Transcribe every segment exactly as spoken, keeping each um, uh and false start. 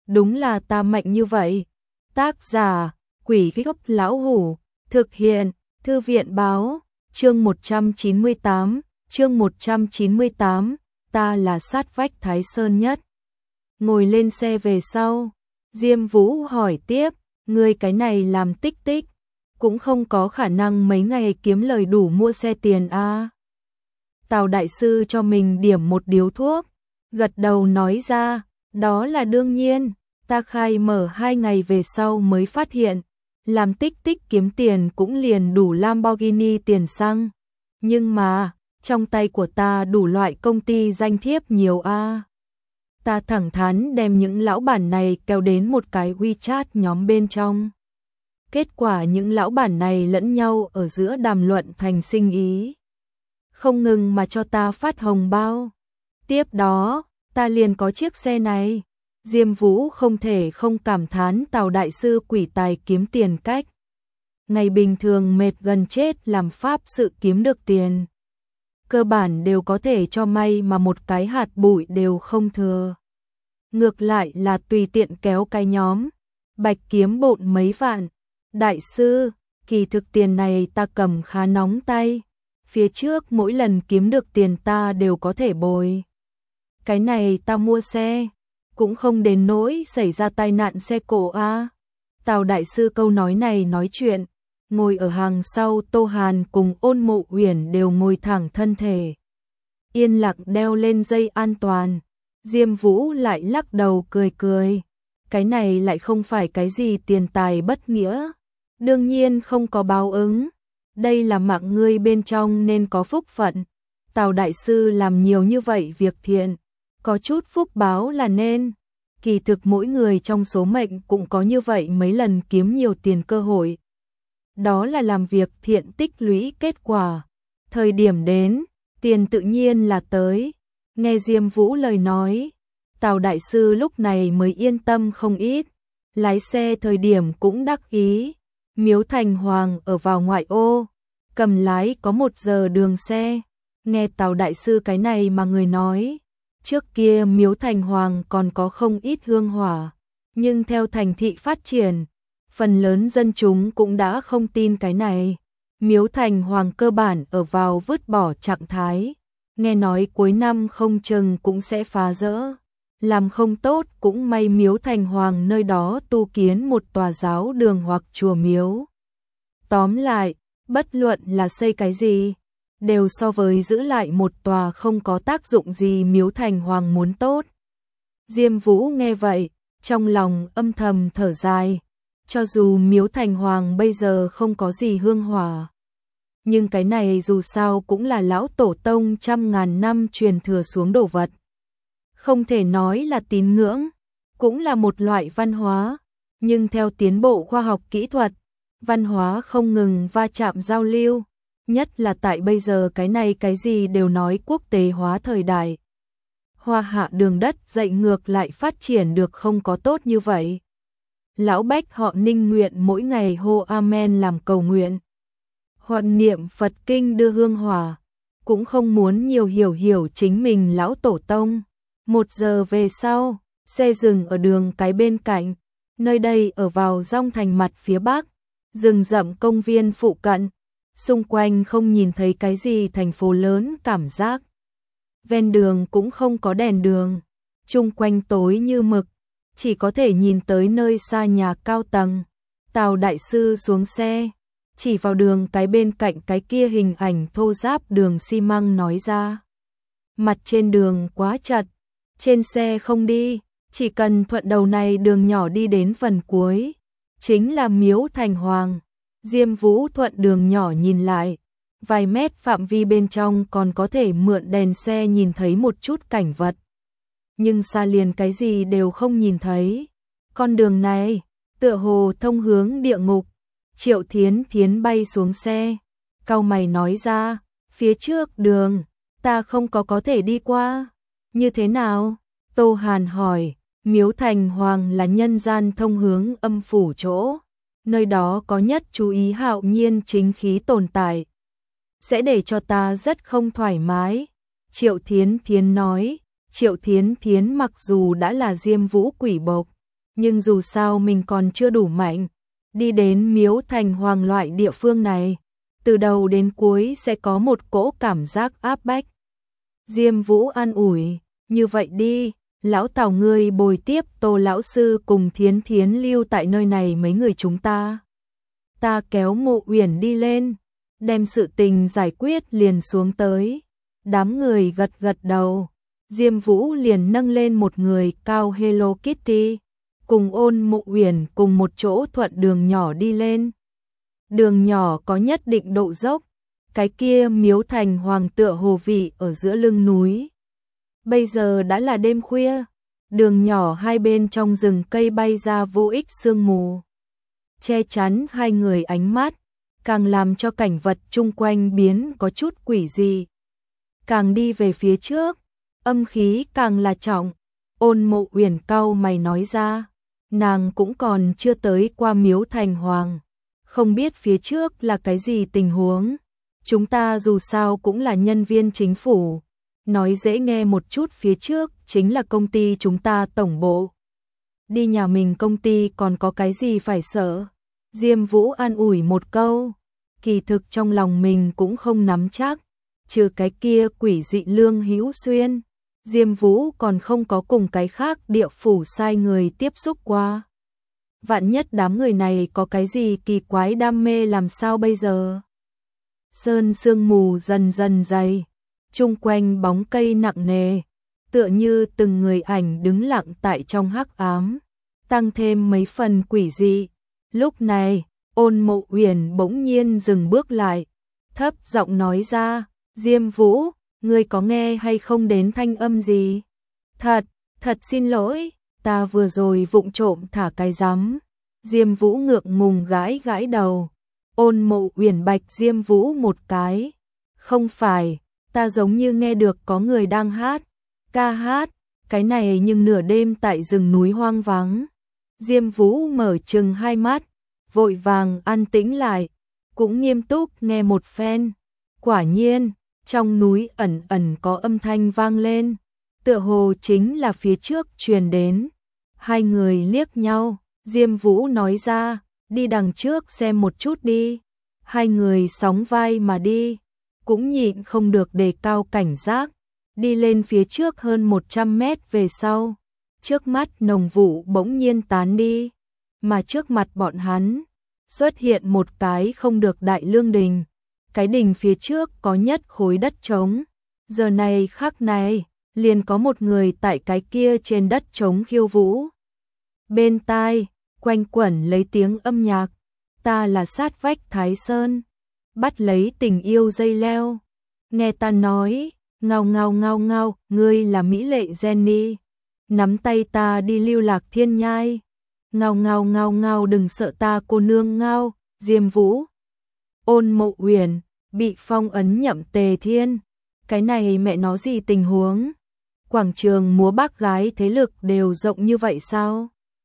đúng là ta mạnh như vậy. Tác giả, Quỷ Gốc Lão Hủ, thực hiện, Thư viện Báo, chương một trăm chín mươi tám, chương một trăm chín mươi tám, ta là sát vách Thái Sơn nhất. Ngồi lên xe về sau, Diêm Vũ hỏi tiếp, ngươi cái này làm tích tích, cũng không có khả năng mấy ngày kiếm lời đủ mua xe tiền a. À. Tào đại sư cho mình điểm một điếu thuốc, gật đầu nói ra, đó là đương nhiên, ta khai mở hai ngày về sau mới phát hiện, làm tích tích kiếm tiền cũng liền đủ Lamborghini tiền xăng. Nhưng mà, trong tay của ta đủ loại công ty danh thiếp nhiều a. À. Ta thẳng thắn đem những lão bản này kéo đến một cái WeChat nhóm bên trong. Kết quả những lão bản này lẫn nhau ở giữa đàm luận thành sinh ý. Không ngừng mà cho ta phát hồng bao. Tiếp đó, ta liền có chiếc xe này. Diêm Vũ không thể không cảm thán Tào đại sư quỷ tài kiếm tiền cách. Ngày bình thường mệt gần chết làm pháp sự kiếm được tiền. Cơ bản đều có thể cho may mà một cái hạt bụi đều không thừa. Ngược lại là tùy tiện kéo cái nhóm, bạch kiếm bộn mấy vạn. Đại sư, kỳ thực tiền này ta cầm khá nóng tay. Phía trước mỗi lần kiếm được tiền ta đều có thể bồi. Cái này ta mua xe, cũng không đến nỗi xảy ra tai nạn xe cộ a. À. Tào đại sư câu nói này nói chuyện, ngồi ở hàng sau Tô Hàn cùng Ôn Mộ Uyển đều ngồi thẳng thân thể. Yên lặng đeo lên dây an toàn, Diêm Vũ lại lắc đầu cười cười. Cái này lại không phải cái gì tiền tài bất nghĩa. Đương nhiên không có báo ứng. Đây là mạng ngươi bên trong nên có phúc phận. Tào đại sư làm nhiều như vậy việc thiện, có chút phúc báo là nên. Kỳ thực mỗi người trong số mệnh cũng có như vậy mấy lần kiếm nhiều tiền cơ hội. Đó là làm việc thiện tích lũy kết quả. Thời điểm đến, tiền tự nhiên là tới. Nghe Diêm Vũ lời nói, Tào đại sư lúc này mới yên tâm không ít. Lái xe thời điểm cũng đắc ý. Miếu Thành Hoàng ở vào ngoại ô, cầm lái có một giờ đường xe. Nghe Tào đại sư cái này mà người nói, trước kia Miếu Thành Hoàng còn có không ít hương hỏa, nhưng theo thành thị phát triển, phần lớn dân chúng cũng đã không tin cái này. Miếu Thành Hoàng cơ bản ở vào vứt bỏ trạng thái, nghe nói cuối năm không chừng cũng sẽ phá rỡ. Làm không tốt cũng may Miếu Thành Hoàng nơi đó tu kiến một tòa giáo đường hoặc chùa miếu. Tóm lại, bất luận là xây cái gì, đều so với giữ lại một tòa không có tác dụng gì Miếu Thành Hoàng muốn tốt. Diêm Vũ nghe vậy, trong lòng âm thầm thở dài, cho dù Miếu Thành Hoàng bây giờ không có gì hương hỏa, nhưng cái này dù sao cũng là lão tổ tông trăm ngàn năm truyền thừa xuống đồ vật. Không thể nói là tín ngưỡng, cũng là một loại văn hóa, nhưng theo tiến bộ khoa học kỹ thuật, văn hóa không ngừng va chạm giao lưu, nhất là tại bây giờ cái này cái gì đều nói quốc tế hóa thời đại. Hoa hạ đường đất dậy ngược lại phát triển được không có tốt như vậy. Lão bách họ Ninh nguyện mỗi ngày hô amen làm cầu nguyện. Hoặc niệm Phật kinh đưa hương hỏa, cũng không muốn nhiều hiểu hiểu chính mình lão tổ tông. Một giờ về sau, xe dừng ở đường cái bên cạnh, nơi đây ở vào Dong Thành mặt phía bắc, rừng rậm công viên phụ cận, xung quanh không nhìn thấy cái gì thành phố lớn cảm giác. Ven đường cũng không có đèn đường, chung quanh tối như mực, chỉ có thể nhìn tới nơi xa nhà cao tầng. Tào đại sư xuống xe, chỉ vào đường cái bên cạnh cái kia hình ảnh thô ráp đường xi măng nói ra. Mặt trên đường quá chật. Trên xe không đi, chỉ cần thuận đầu này đường nhỏ đi đến phần cuối, chính là Miếu Thành Hoàng. Diêm Vũ thuận đường nhỏ nhìn lại, vài mét phạm vi bên trong còn có thể mượn đèn xe nhìn thấy một chút cảnh vật. Nhưng xa liền cái gì đều không nhìn thấy. Con đường này, tựa hồ thông hướng địa ngục. Triệu Thiến Thiến bay xuống xe, cau mày nói ra, phía trước đường, ta không có có thể đi qua. Như thế nào? Tô Hàn hỏi. Miếu Thành Hoàng là nhân gian thông hướng âm phủ chỗ, nơi đó có nhất chú ý hạo nhiên chính khí tồn tại, sẽ để cho ta rất không thoải mái. Triệu Thiến Thiến nói. Triệu Thiến Thiến mặc dù đã là Diêm Vũ quỷ bộc, nhưng dù sao mình còn chưa đủ mạnh. Đi đến Miếu Thành Hoàng loại địa phương này, từ đầu đến cuối sẽ có một cỗ cảm giác áp bách. Diêm Vũ an ủi, như vậy đi, lão Tào ngươi bồi tiếp Tô lão sư cùng Thiến Thiến lưu tại nơi này mấy người chúng ta. Ta kéo Mộ Uyển đi lên, đem sự tình giải quyết liền xuống tới. Đám người gật gật đầu, Diêm Vũ liền nâng lên một người cao Hello Kitty, cùng Ôn Mộ Uyển cùng một chỗ thuận đường nhỏ đi lên. Đường nhỏ có nhất định độ dốc, cái kia Miếu Thành Hoàng tựa hồ vị ở giữa lưng núi. Bây giờ đã là đêm khuya, đường nhỏ hai bên trong rừng cây bay ra vô ích sương mù, che chắn hai người ánh mắt, càng làm cho cảnh vật chung quanh biến có chút quỷ dị. Càng đi về phía trước, âm khí càng là trọng. Ôn Mộ Uyển cau mày nói ra, nàng cũng còn chưa tới qua Miếu Thành Hoàng, không biết phía trước là cái gì tình huống. Chúng ta dù sao cũng là nhân viên chính phủ, nói dễ nghe một chút, phía trước chính là công ty chúng ta tổng bộ. Đi nhà mình công ty còn có cái gì phải sợ. Diêm Vũ an ủi một câu, kỳ thực trong lòng mình cũng không nắm chắc, trừ cái kia quỷ dị Lương Hữu Xuyên, Diêm Vũ còn không có cùng cái khác địa phủ sai người tiếp xúc qua. Vạn nhất đám người này có cái gì kỳ quái đam mê làm sao bây giờ? Sơn sương mù dần dần dày, chung quanh bóng cây nặng nề, tựa như từng người ảnh đứng lặng tại trong hắc ám, tăng thêm mấy phần quỷ dị. Lúc này, Ôn Mộ Uyển bỗng nhiên dừng bước lại, thấp giọng nói ra, Diêm Vũ, ngươi có nghe hay không đến thanh âm gì? Thật, thật xin lỗi, ta vừa rồi vụng trộm thả cái rắm. Diêm Vũ ngượng ngùng gãi gãi đầu. Ôn Mộ Uyển bạch Diêm Vũ một cái. Không phải, ta giống như nghe được có người đang hát, ca hát, cái này nhưng nửa đêm tại rừng núi hoang vắng. Diêm Vũ mở trừng hai mắt, vội vàng an tĩnh lại, cũng nghiêm túc nghe một phen. Quả nhiên, trong núi ẩn ẩn có âm thanh vang lên, tựa hồ chính là phía trước truyền đến. Hai người liếc nhau, Diêm Vũ nói ra, đi đằng trước xem một chút đi. Hai người sóng vai mà đi, cũng nhịn không được đề cao cảnh giác, đi lên phía trước hơn một trăm mét về sau. Trước mắt nồng vụ bỗng nhiên tán đi, mà trước mặt bọn hắn xuất hiện một cái không được đại lương đình. Cái đình phía trước có nhất khối đất trống. Giờ này khắc này, liền có một người tại cái kia trên đất trống khiêu vũ. Bên tai, quanh quẩn lấy tiếng âm nhạc. Ta là sát vách Thái Sơn, bắt lấy tình yêu dây leo. Nghe ta nói, ngao ngao ngao ngao, ngươi là mỹ lệ Jenny. Nắm tay ta đi lưu lạc thiên nhai. Ngao ngao ngao ngao, đừng sợ ta cô nương ngao. Diêm Vũ, Ôn Mộ Uyển, bị phong ấn nhậm Tề Thiên. Cái này mẹ nó gì tình huống? Quảng trường múa bác gái thế lực đều rộng như vậy sao?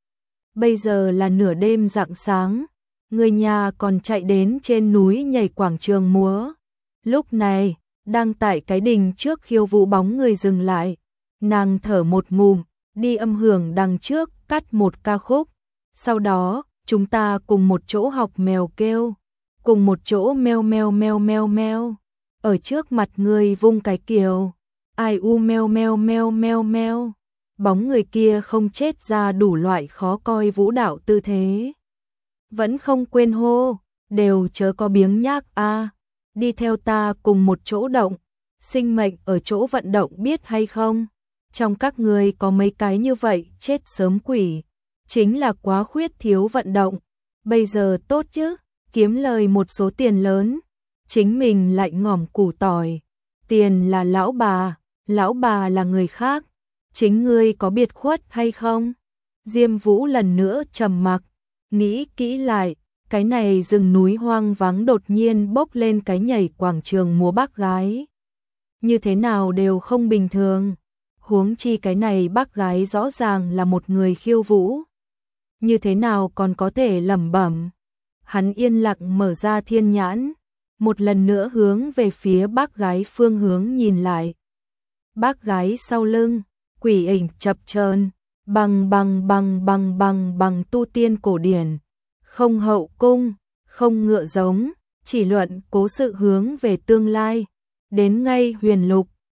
Bây giờ là nửa đêm rạng sáng, người nhà còn chạy đến trên núi nhảy quảng trường múa. Lúc này, đang tại cái đình trước khiêu vũ bóng người dừng lại. Nàng thở một ngụm, đi âm hưởng đằng trước cắt một ca khúc. Sau đó, chúng ta cùng một chỗ học mèo kêu, cùng một chỗ meo meo meo meo meo. Ở trước mặt người vung cái kiều, ai u meo meo meo meo meo. Bóng người kia không chết ra đủ loại khó coi vũ đạo tư thế. Vẫn không quên hô, đều chớ có biếng nhác a, đi theo ta cùng một chỗ động, sinh mệnh ở chỗ vận động biết hay không? Trong các người có mấy cái như vậy chết sớm quỷ, chính là quá khuyết thiếu vận động. Bây giờ tốt chứ, kiếm lời một số tiền lớn, chính mình lại ngỏm củ tỏi. Tiền là lão bà, lão bà là người khác, chính ngươi có biệt khuất hay không? Diêm Vũ lần nữa trầm mặc, nghĩ kỹ lại, cái này rừng núi hoang vắng đột nhiên bốc lên cái nhảy quảng trường múa bác gái. Như thế nào đều không bình thường, huống chi cái này bác gái rõ ràng là một người khiêu vũ. Như thế nào còn có thể lẩm bẩm? Hắn yên lặng mở ra thiên nhãn, một lần nữa hướng về phía bác gái phương hướng nhìn lại. Bác gái sau lưng, quỷ ảnh chập chờn, Bằng bằng bằng bằng bằng bằng tu tiên cổ điển, không hậu cung, không ngựa giống, chỉ luận cố sự hướng về tương lai. Đến ngay huyền lục,